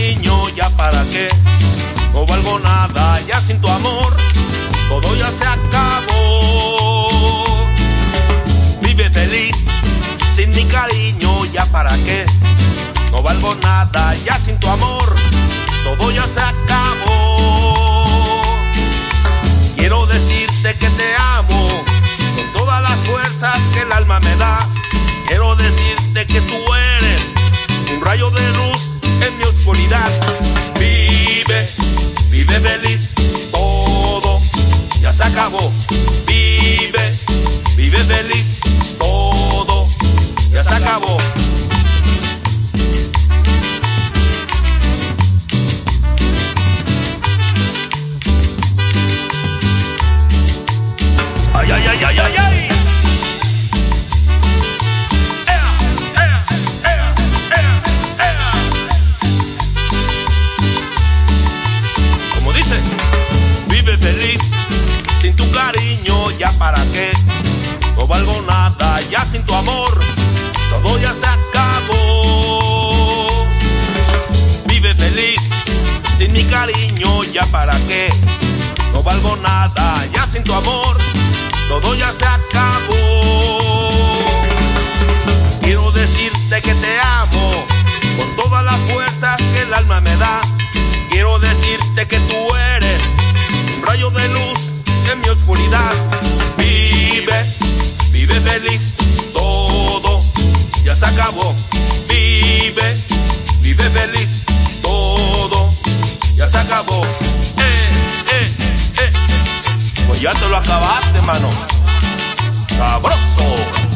cariño, ya para qué, no valgo nada ya sin tu amor, todo ya se acabó. Vive feliz, sin mi cariño, ya para qué, no valgo nada ya sin tu amor, todo ya se acabó. Quiero decirte que te amo con todas las fuerzas que el alma me da. Quiero decirte que tú eres un rayo de luz en mi oscuridad. Vive, vive feliz, todo ya se acabó. Vive, vive feliz, todo ya se acabó. Ay, ay, ay, ay, ay, ay. Como dice, vive feliz, sin tu cariño, ya para qué, no valgo nada ya sin tu amor, todo ya se acabó. Vive feliz, sin mi cariño, ya para qué, no valgo nada ya sin tu amor, todo ya se acabó. Quiero decirte que te amo con todas las fuerzas que el alma me da. Quiero decirte que tú eres un rayo de luz en mi oscuridad. Vive, vive feliz, todo ya se acabó. Vive, vive feliz, todo ya se acabó. Pues ya te lo acabaste, mano. Sabroso.